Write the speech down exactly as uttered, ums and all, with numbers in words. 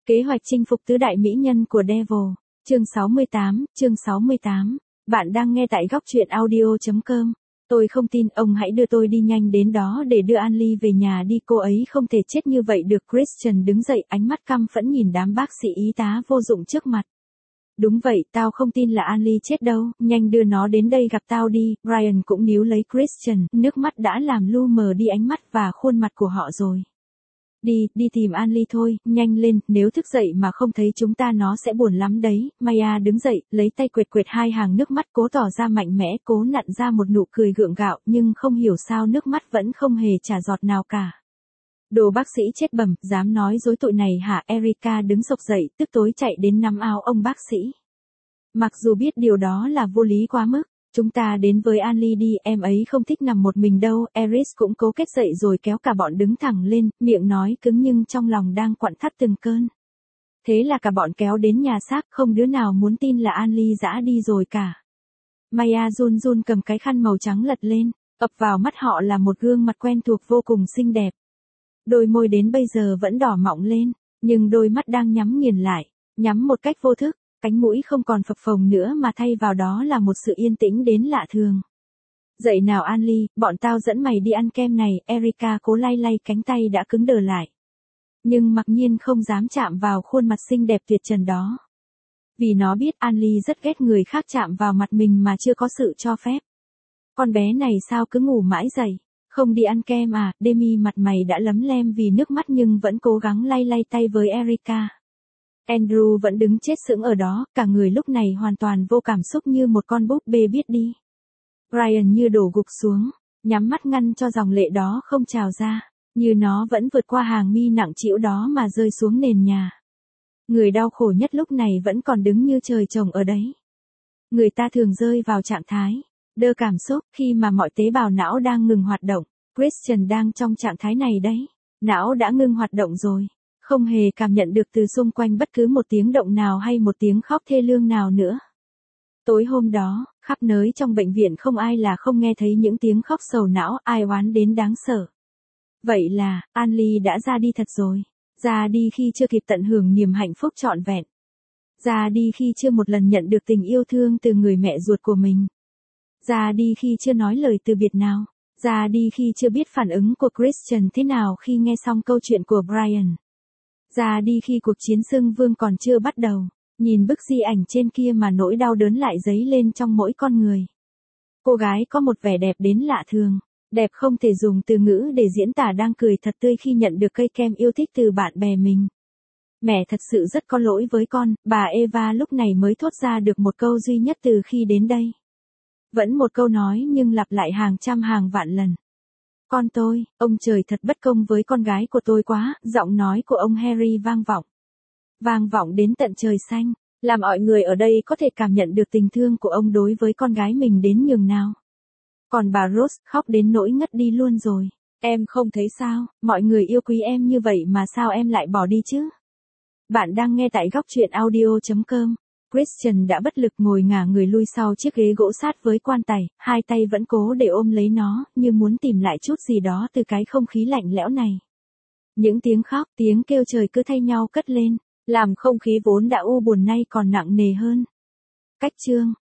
Kế hoạch chinh phục tứ đại mỹ nhân của Devil. Chương sáu mươi tám, chương sáu mươi tám. Bạn đang nghe tại góc truyện audio.com. Tôi không tin, ông hãy đưa tôi đi nhanh đến đó để đưa Anly về nhà đi, cô ấy không thể chết như vậy được. Christian đứng dậy, ánh mắt căm phẫn nhìn đám bác sĩ y tá vô dụng trước mặt. Đúng vậy, tao không tin là Anly chết đâu, nhanh đưa nó đến đây gặp tao đi. Brian cũng níu lấy Christian, nước mắt đã làm lu mờ đi ánh mắt và khuôn mặt của họ rồi. Đi, đi tìm Anly thôi, nhanh lên, nếu thức dậy mà không thấy chúng ta nó sẽ buồn lắm đấy. Maya đứng dậy, lấy tay quệt quệt hai hàng nước mắt, cố tỏ ra mạnh mẽ, cố nặn ra một nụ cười gượng gạo, nhưng không hiểu sao nước mắt vẫn không hề trả giọt nào cả. Đồ bác sĩ chết bẩm, dám nói dối tội này hả? Erica đứng sộc dậy, tức tối chạy đến nắm áo ông bác sĩ. Mặc dù biết điều đó là vô lý quá mức. Chúng ta đến với Anly đi, em ấy không thích nằm một mình đâu. Eris cũng cố kết dậy rồi kéo cả bọn đứng thẳng lên, miệng nói cứng nhưng trong lòng đang quặn thắt từng cơn. Thế là cả bọn kéo đến nhà xác, không đứa nào muốn tin là Anly dã đi rồi cả. Maya run run cầm cái khăn màu trắng lật lên, ập vào mắt họ là một gương mặt quen thuộc vô cùng xinh đẹp. Đôi môi đến bây giờ vẫn đỏ mọng lên, nhưng đôi mắt đang nhắm nghiền lại, nhắm một cách vô thức. Cánh mũi không còn phập phồng nữa mà thay vào đó là một sự yên tĩnh đến lạ thường. Dậy nào Anly, bọn tao dẫn mày đi ăn kem này. Erica cố lay lay cánh tay đã cứng đờ lại. Nhưng mặc nhiên không dám chạm vào khuôn mặt xinh đẹp tuyệt trần đó. Vì nó biết Anly rất ghét người khác chạm vào mặt mình mà chưa có sự cho phép. Con bé này sao cứ ngủ mãi dậy, không đi ăn kem à? Demi mặt mày đã lấm lem vì nước mắt nhưng vẫn cố gắng lay lay tay với Erica. Andrew vẫn đứng chết sững ở đó, cả người lúc này hoàn toàn vô cảm xúc như một con búp bê biết đi. Brian như đổ gục xuống, nhắm mắt ngăn cho dòng lệ đó không trào ra, như nó vẫn vượt qua hàng mi nặng trĩu đó mà rơi xuống nền nhà. Người đau khổ nhất lúc này vẫn còn đứng như trời trồng ở đấy. Người ta thường rơi vào trạng thái đơ cảm xúc khi mà mọi tế bào não đang ngừng hoạt động. Christian đang trong trạng thái này đấy. Não đã ngưng hoạt động rồi. Không hề cảm nhận được từ xung quanh bất cứ một tiếng động nào hay một tiếng khóc thê lương nào nữa. Tối hôm đó, khắp nơi trong bệnh viện không ai là không nghe thấy những tiếng khóc sầu não, ai oán đến đáng sợ. Vậy là, Anly đã ra đi thật rồi. Ra đi khi chưa kịp tận hưởng niềm hạnh phúc trọn vẹn. Ra đi khi chưa một lần nhận được tình yêu thương từ người mẹ ruột của mình. Ra đi khi chưa nói lời từ biệt nào. Ra đi khi chưa biết phản ứng của Christian thế nào khi nghe xong câu chuyện của Brian. Ra đi khi cuộc chiến xưng vương còn chưa bắt đầu. Nhìn bức di ảnh trên kia mà nỗi đau đớn lại dấy lên trong mỗi con người. Cô gái có một vẻ đẹp đến lạ thường. Đẹp không thể dùng từ ngữ để diễn tả, đang cười thật tươi khi nhận được cây kem yêu thích từ bạn bè mình. Mẹ thật sự rất có lỗi với con, bà Eva lúc này mới thốt ra được một câu duy nhất từ khi đến đây. Vẫn một câu nói nhưng lặp lại hàng trăm hàng vạn lần. Con tôi, ông trời thật bất công với con gái của tôi quá. Giọng nói của ông Harry vang vọng. Vang vọng đến tận trời xanh, làm mọi người ở đây có thể cảm nhận được tình thương của ông đối với con gái mình đến nhường nào. Còn bà Rose khóc đến nỗi ngất đi luôn rồi. Em không thấy sao, mọi người yêu quý em như vậy mà sao em lại bỏ đi chứ? Bạn đang nghe tại góc truyện audio.com. Christian đã bất lực ngồi ngả người lui sau chiếc ghế gỗ sát với quan tài, hai tay vẫn cố để ôm lấy nó, như muốn tìm lại chút gì đó từ cái không khí lạnh lẽo này. Những tiếng khóc, tiếng kêu trời cứ thay nhau cất lên, làm không khí vốn đã u buồn nay còn nặng nề hơn. Cách chương,